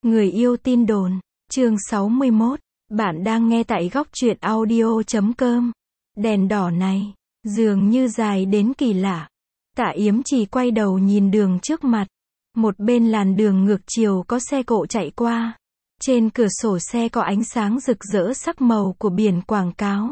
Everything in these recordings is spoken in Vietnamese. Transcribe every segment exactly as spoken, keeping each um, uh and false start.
Người yêu tin đồn, chương sáu mươi mốt, bạn đang nghe tại góc truyện audio chấm com. Đèn đỏ này, dường như dài đến kỳ lạ. Tạ Yếm Trì quay đầu nhìn đường trước mặt. Một bên làn đường ngược chiều có xe cộ chạy qua. Trên cửa sổ xe có ánh sáng rực rỡ sắc màu của biển quảng cáo.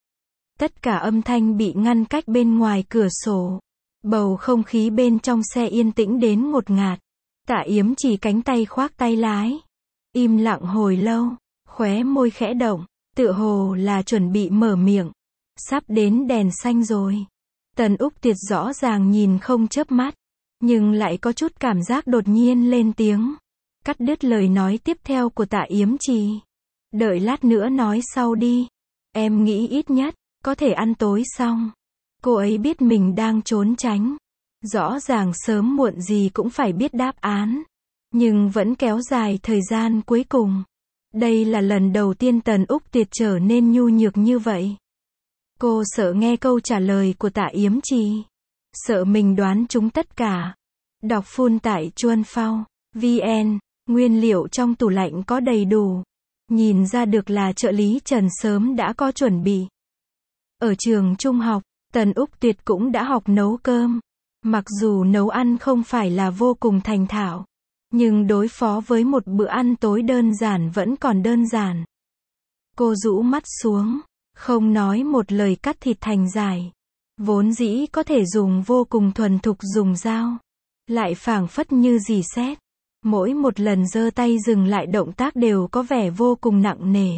Tất cả âm thanh bị ngăn cách bên ngoài cửa sổ. Bầu không khí bên trong xe yên tĩnh đến ngột ngạt. Tạ Yếm Trì cánh tay khoác tay lái. Im lặng hồi lâu, khóe môi khẽ động, tựa hồ là chuẩn bị mở miệng. Sắp đến đèn xanh rồi. Tần Úc Tiệt rõ ràng nhìn không chớp mắt, nhưng lại có chút cảm giác đột nhiên lên tiếng. Cắt đứt lời nói tiếp theo của Tạ Yếm Trì. Đợi lát nữa nói sau đi. Em nghĩ ít nhất, có thể ăn tối xong. Cô ấy biết mình đang trốn tránh. Rõ ràng sớm muộn gì cũng phải biết đáp án. Nhưng vẫn kéo dài thời gian cuối cùng. Đây là lần đầu tiên Tần Úc Tiệt trở nên nhu nhược như vậy. Cô sợ nghe câu trả lời của Tạ Yếm Trì. Sợ mình đoán trúng tất cả. Đọc full tại chuan phao vn. Nguyên liệu trong tủ lạnh có đầy đủ. Nhìn ra được là trợ lý Trần sớm đã có chuẩn bị. Ở trường trung học, Tần Úc Tuyệt cũng đã học nấu cơm. Mặc dù nấu ăn không phải là vô cùng thành thạo, nhưng đối phó với một bữa ăn tối đơn giản vẫn còn đơn giản. Cô rũ mắt xuống, không nói một lời cắt thịt thành dài. Vốn dĩ có thể dùng vô cùng thuần thục dùng dao. Lại phảng phất như rỉ sét. Mỗi một lần giơ tay dừng lại động tác đều có vẻ vô cùng nặng nề.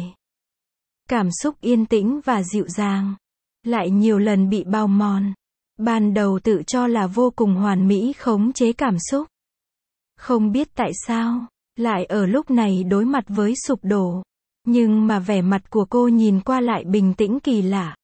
Cảm xúc yên tĩnh và dịu dàng. Lại nhiều lần bị bào mòn. Ban đầu tự cho là vô cùng hoàn mỹ khống chế cảm xúc. Không biết tại sao, lại ở lúc này đối mặt với sụp đổ. Nhưng mà vẻ mặt của cô nhìn qua lại bình tĩnh kỳ lạ.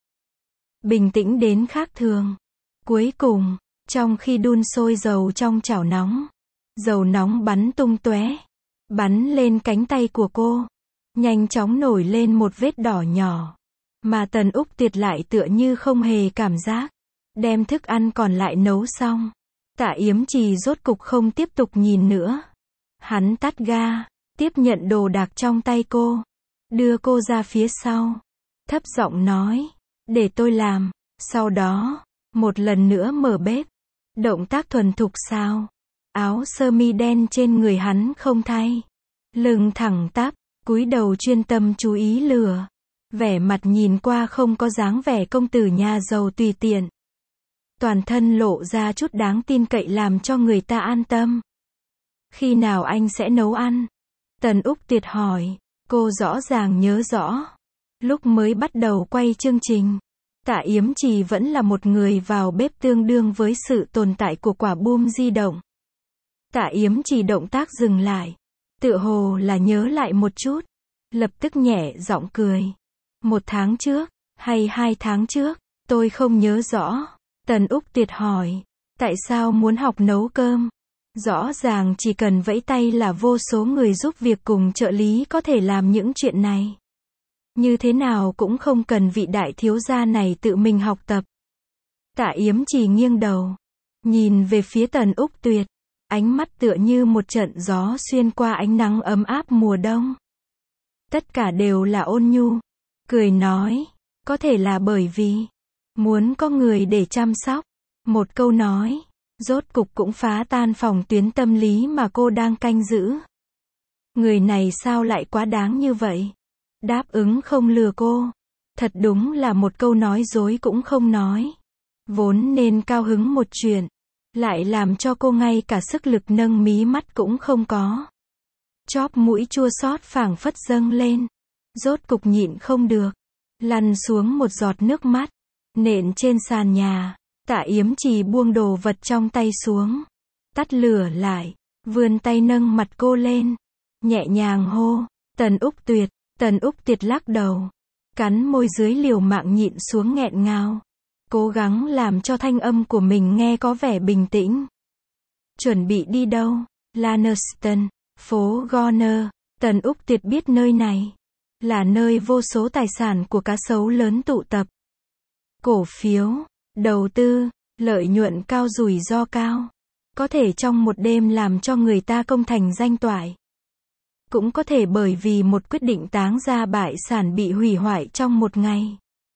Bình tĩnh đến khác thường. Cuối cùng, trong khi đun sôi dầu trong chảo nóng, dầu nóng bắn tung tóe, bắn lên cánh tay của cô. Nhanh chóng nổi lên một vết đỏ nhỏ. Mà Tần Úc Tiệt lại tựa như không hề cảm giác. Đem thức ăn còn lại nấu xong. Tạ Yếm Trì rốt cục không tiếp tục nhìn nữa. Hắn tắt ga, tiếp nhận đồ đạc trong tay cô. Đưa cô ra phía sau. Thấp giọng nói, để tôi làm. Sau đó, một lần nữa mở bếp. Động tác thuần thục sao. Áo sơ mi đen trên người hắn không thay. Lưng thẳng tắp, cúi đầu chuyên tâm chú ý lửa. Vẻ mặt nhìn qua không có dáng vẻ công tử nhà giàu tùy tiện. Toàn thân lộ ra chút đáng tin cậy làm cho người ta an tâm. Khi nào anh sẽ nấu ăn? Tần Úc Tiệt hỏi. Cô rõ ràng nhớ rõ. Lúc mới bắt đầu quay chương trình, Tạ Yếm Trì vẫn là một người vào bếp tương đương với sự tồn tại của quả bom di động. Tạ Yếm Trì động tác dừng lại. Tựa hồ là nhớ lại một chút. Lập tức nhẹ giọng cười. Một tháng trước, hay hai tháng trước, tôi không nhớ rõ. Tần Úc Tiệt hỏi. Tại sao muốn học nấu cơm? Rõ ràng chỉ cần vẫy tay là vô số người giúp việc cùng trợ lý có thể làm những chuyện này. Như thế nào cũng không cần vị đại thiếu gia này tự mình học tập. Tạ Yếm Trì nghiêng đầu. Nhìn về phía Tần Úc Tuyệt. Ánh mắt tựa như một trận gió xuyên qua ánh nắng ấm áp mùa đông. Tất cả đều là ôn nhu. Cười nói. Có thể là bởi vì muốn có người để chăm sóc. Một câu nói. Rốt cục cũng phá tan phòng tuyến tâm lý mà cô đang canh giữ. Người này sao lại quá đáng như vậy? Đáp ứng không lừa cô. Thật đúng là một câu nói dối cũng không nói. Vốn nên cao hứng một chuyện. Lại làm cho cô ngay cả sức lực nâng mí mắt cũng không có. Chóp mũi chua xót phảng phất dâng lên. Rốt cục nhịn không được. Lăn xuống một giọt nước mắt. Nện trên sàn nhà. Tạ Yếm Trì buông đồ vật trong tay xuống. Tắt lửa lại. Vươn tay nâng mặt cô lên. Nhẹ nhàng hô. Tần Úc Tuyệt. Tần Úc Tiệt lắc đầu. Cắn môi dưới liều mạng nhịn xuống nghẹn ngào. Cố gắng làm cho thanh âm của mình nghe có vẻ bình tĩnh. Chuẩn bị đi đâu? Lanerston, phố Gorner. Tần Úc Tiệt biết nơi này là nơi vô số tài sản của cá sấu lớn tụ tập. Cổ phiếu, đầu tư, lợi nhuận cao rủi ro cao. Có thể trong một đêm làm cho người ta công thành danh toại. cũng có thể bởi vì một quyết định táng ra bại sản bị hủy hoại trong một ngày.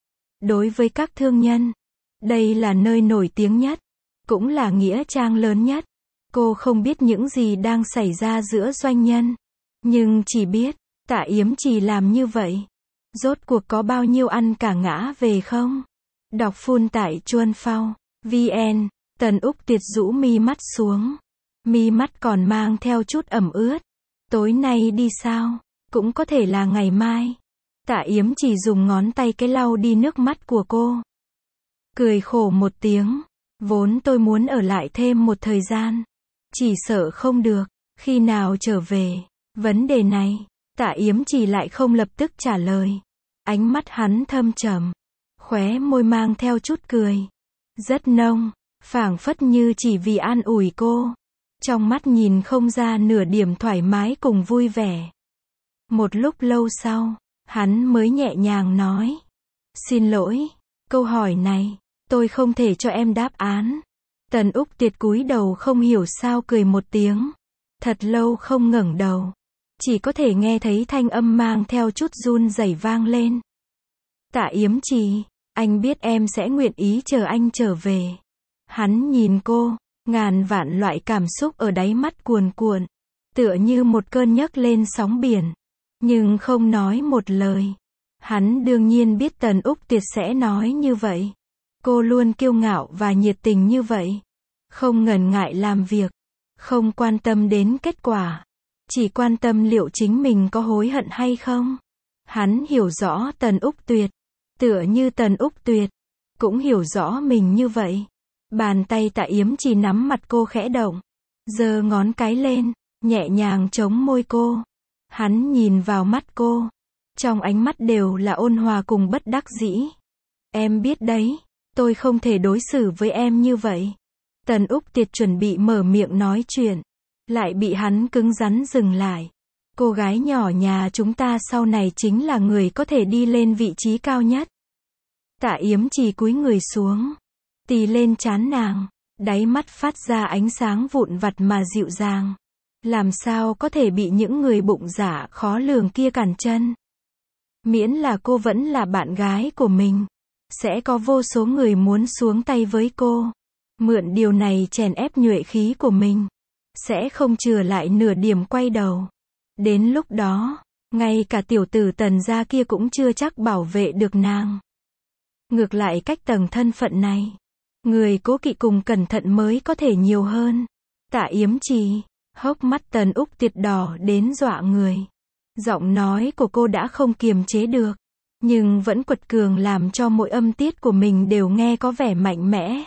Đối với các thương nhân, đây là nơi nổi tiếng nhất, cũng là nghĩa trang lớn nhất. Cô không biết những gì đang xảy ra giữa doanh nhân, nhưng chỉ biết, Tạ Yếm Trì làm như vậy, rốt cuộc có bao nhiêu ăn cả ngã về không? Đọc phun tại Chuan Phao, vn, Tần Úc Tuyệt rũ mi mắt xuống. Mi mắt còn mang theo chút ẩm ướt. Tối nay đi sao? Cũng có thể là ngày mai. Tạ Yếm Trì dùng ngón tay cái lau đi nước mắt của cô. Cười khổ một tiếng. Vốn tôi muốn ở lại thêm một thời gian. Chỉ sợ không được. Khi nào trở về? Vấn đề này, Tạ Yếm Trì lại không lập tức trả lời. Ánh mắt hắn thâm trầm. Khóe môi mang theo chút cười. Rất nông, phảng phất như chỉ vì an ủi cô. Trong mắt nhìn không ra nửa điểm thoải mái cùng vui vẻ. Một lúc lâu sau, hắn mới nhẹ nhàng nói. Xin lỗi, câu hỏi này, tôi không thể cho em đáp án. Tần Úc Tuyệt cúi đầu không hiểu sao cười một tiếng. Thật lâu không ngẩng đầu. Chỉ có thể nghe thấy thanh âm mang theo chút run rẩy vang lên. Tạ Yếm Trì, anh biết em sẽ nguyện ý chờ anh trở về. Hắn nhìn cô, ngàn vạn loại cảm xúc ở đáy mắt cuồn cuộn, tựa như một cơn nhấc lên sóng biển, nhưng không nói một lời. Hắn đương nhiên biết Tần Úc Tuyệt sẽ nói như vậy. Cô luôn kiêu ngạo và nhiệt tình như vậy, không ngần ngại làm việc, không quan tâm đến kết quả, chỉ quan tâm liệu chính mình có hối hận hay không. Hắn hiểu rõ Tần Úc Tuyệt, tựa như Tần Úc Tuyệt cũng hiểu rõ mình như vậy. Bàn tay Tạ Yếm Trì nắm mặt cô khẽ động, giơ ngón cái lên, nhẹ nhàng chống môi cô. Hắn nhìn vào mắt cô, trong ánh mắt đều là ôn hòa cùng bất đắc dĩ. Em biết đấy, tôi không thể đối xử với em như vậy. Tần Úc Tuyệt chuẩn bị mở miệng nói chuyện, lại bị hắn cứng rắn dừng lại. Cô gái nhỏ nhà chúng ta sau này chính là người có thể đi lên vị trí cao nhất. Tạ Yếm Trì cúi người xuống, tì lên trán nàng, đáy mắt phát ra ánh sáng vụn vặt mà dịu dàng. Làm sao có thể bị những người bụng dạ khó lường kia cản chân. Miễn là cô vẫn là bạn gái của mình, sẽ có vô số người muốn xuống tay với cô. Mượn điều này chèn ép nhuệ khí của mình, sẽ không chừa lại nửa điểm quay đầu. Đến lúc đó, ngay cả tiểu tử Tần gia kia cũng chưa chắc bảo vệ được nàng. Ngược lại cách tầng thân phận này, người cố kỵ cùng cẩn thận mới có thể nhiều hơn. Tạ Yếm Trì, hốc mắt Tần Úc Tuyệt đỏ đến dọa người. Giọng nói của cô đã không kiềm chế được, nhưng vẫn quật cường làm cho mỗi âm tiết của mình đều nghe có vẻ mạnh mẽ.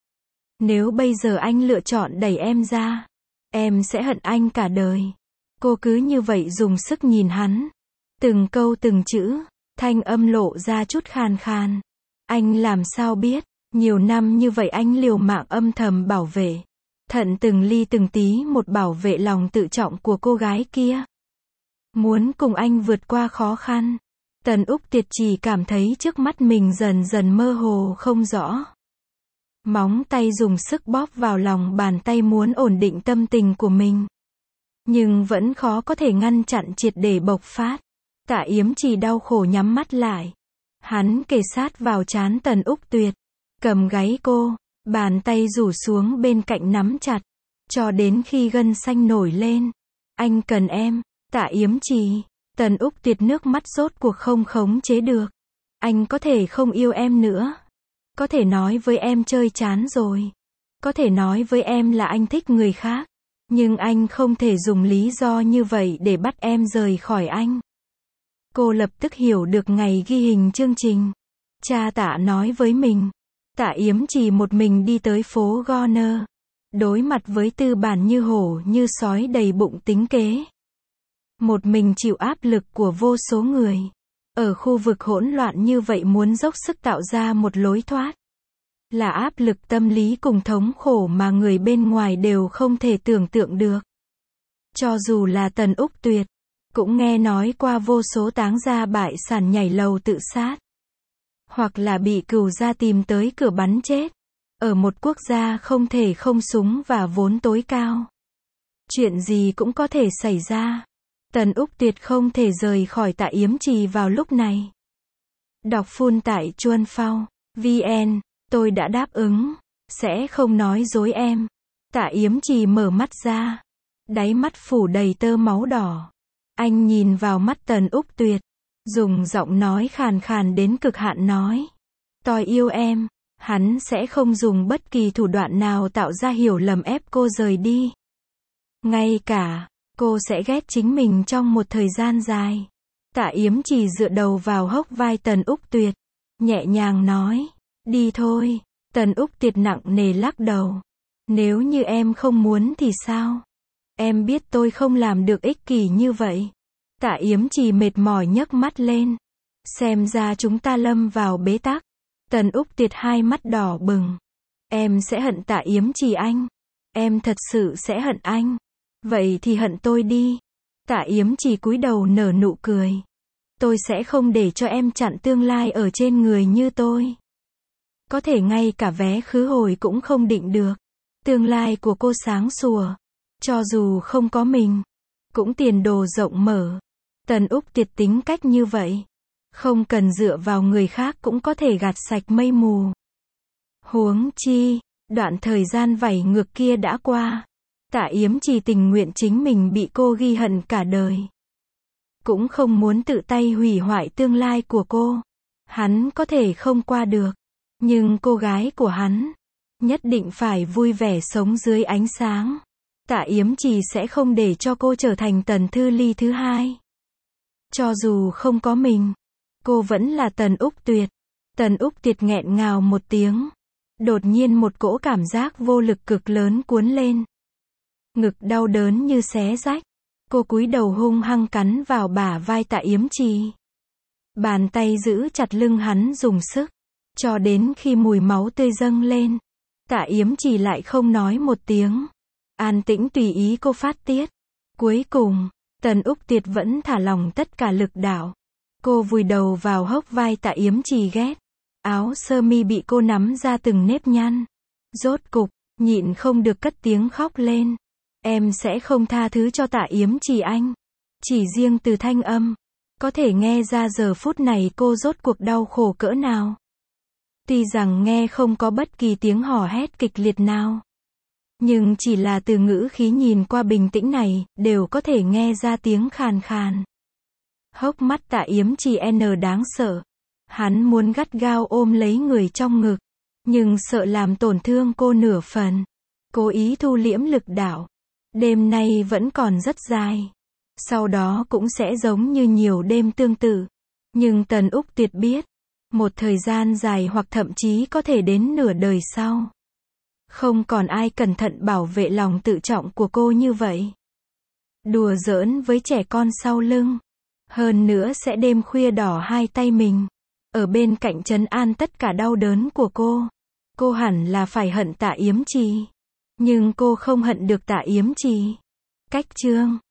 Nếu bây giờ anh lựa chọn đẩy em ra, em sẽ hận anh cả đời. Cô cứ như vậy dùng sức nhìn hắn. Từng câu từng chữ, thanh âm lộ ra chút khàn khàn. Anh làm sao biết, nhiều năm như vậy anh liều mạng âm thầm bảo vệ. Thận từng ly từng tí một bảo vệ lòng tự trọng của cô gái kia. Muốn cùng anh vượt qua khó khăn. Tần Úc Tuyệt chỉ cảm thấy trước mắt mình dần dần mơ hồ không rõ. Móng tay dùng sức bóp vào lòng bàn tay muốn ổn định tâm tình của mình. Nhưng vẫn khó có thể ngăn chặn triệt để bộc phát. Tạ Yếm Trì đau khổ nhắm mắt lại. Hắn kề sát vào trán Tần Úc Tuyệt, cầm gáy cô, bàn tay rủ xuống bên cạnh nắm chặt, cho đến khi gân xanh nổi lên. Anh cần em, Tạ Yếm Trì. Tần Úc Tuyệt nước mắt rốt cuộc không khống chế được. Anh có thể không yêu em nữa. Có thể nói với em chơi chán rồi. Có thể nói với em là anh thích người khác. Nhưng anh không thể dùng lý do như vậy để bắt em rời khỏi anh. Cô lập tức hiểu được ngày ghi hình chương trình. Cha Tạ nói với mình. Tạ Yếm Trì một mình đi tới phố Goner. Đối mặt với tư bản như hổ như sói đầy bụng tính kế. Một mình chịu áp lực của vô số người. Ở khu vực hỗn loạn như vậy muốn dốc sức tạo ra một lối thoát. Là áp lực tâm lý cùng thống khổ mà người bên ngoài đều không thể tưởng tượng được. Cho dù là Tần Úc Tuyệt, cũng nghe nói qua vô số táng gia bại sản nhảy lầu tự sát. Hoặc là bị cừu gia tìm tới cửa bắn chết. Ở một quốc gia không thể không súng và vốn tối cao. Chuyện gì cũng có thể xảy ra. Tần Úc tuyệt không thể rời khỏi Tạ Yếm Trì vào lúc này. Đọc full tại chuan phao vn, tôi đã đáp ứng, sẽ không nói dối em. Tạ Yếm Trì mở mắt ra, đáy mắt phủ đầy tơ máu đỏ. Anh nhìn vào mắt Tần Úc tuyệt, dùng giọng nói khàn khàn đến cực hạn nói. Tôi yêu em. Hắn sẽ không dùng bất kỳ thủ đoạn nào tạo ra hiểu lầm ép cô rời đi. Ngay cả, cô sẽ ghét chính mình trong một thời gian dài. Tạ Yếm Trì dựa đầu vào hốc vai Tần Úc tuyệt, nhẹ nhàng nói. Đi thôi. Tần Úc tuyệt nặng nề lắc đầu. Nếu như em không muốn thì sao? Em biết tôi không làm được ích kỷ như vậy. Tạ Yếm Trì mệt mỏi nhấc mắt lên. Xem ra chúng ta lâm vào bế tắc. Tần Úc tuyệt hai mắt đỏ bừng. Em sẽ hận Tạ Yếm Trì anh. Em thật sự sẽ hận anh. Vậy thì hận tôi đi. Tạ Yếm Trì cúi đầu nở nụ cười. Tôi sẽ không để cho em chặn tương lai ở trên người như tôi. Có thể ngay cả vé khứ hồi cũng không định được. Tương lai của cô sáng sủa. Cho dù không có mình, cũng tiền đồ rộng mở. Tần Úc tuyệt tính cách như vậy. Không cần dựa vào người khác cũng có thể gạt sạch mây mù. Huống chi, đoạn thời gian vảy ngược kia đã qua. Tạ Yếm Trì tình nguyện chính mình bị cô ghi hận cả đời. Cũng không muốn tự tay hủy hoại tương lai của cô. Hắn có thể không qua được. Nhưng cô gái của hắn, nhất định phải vui vẻ sống dưới ánh sáng. Tạ Yếm Trì sẽ không để cho cô trở thành Tần Thư Ly thứ hai. Cho dù không có mình, cô vẫn là Tần Úc tuyệt. Tần Úc tuyệt nghẹn ngào một tiếng. Đột nhiên một cỗ cảm giác vô lực cực lớn cuốn lên. Ngực đau đớn như xé rách. Cô cúi đầu hung hăng cắn vào bả vai Tạ Yếm Trì. Bàn tay giữ chặt lưng hắn dùng sức. Cho đến khi mùi máu tươi dâng lên. Tạ Yếm Trì lại không nói một tiếng. An tĩnh tùy ý cô phát tiết. Cuối cùng, Tần Úc tuyệt vẫn thả lỏng tất cả lực đạo. Cô vùi đầu vào hốc vai Tạ Yếm Trì ghét. Áo sơ mi bị cô nắm ra từng nếp nhăn. Rốt cục, nhịn không được cất tiếng khóc lên. Em sẽ không tha thứ cho Tạ Yếm Trì anh. Chỉ riêng từ thanh âm, có thể nghe ra giờ phút này cô rốt cuộc đau khổ cỡ nào. Tuy rằng nghe không có bất kỳ tiếng hò hét kịch liệt nào. Nhưng chỉ là từ ngữ khí nhìn qua bình tĩnh này, đều có thể nghe ra tiếng khàn khàn. Hốc mắt Tạ Yếm Trì n đáng sợ. Hắn muốn gắt gao ôm lấy người trong ngực. Nhưng sợ làm tổn thương cô nửa phần. Cố ý thu liễm lực đạo. Đêm nay vẫn còn rất dài. Sau đó cũng sẽ giống như nhiều đêm tương tự. Nhưng Tần Úc tuyệt biết. Một thời gian dài hoặc thậm chí có thể đến nửa đời sau. Không còn ai cẩn thận bảo vệ lòng tự trọng của cô như vậy. Đùa giỡn với trẻ con sau lưng. Hơn nữa sẽ đêm khuya đỏ hai tay mình. Ở bên cạnh trấn an tất cả đau đớn của cô. Cô hẳn là phải hận Tạ Yếm Trì. Nhưng cô không hận được Tạ Yếm Trì. Cách chương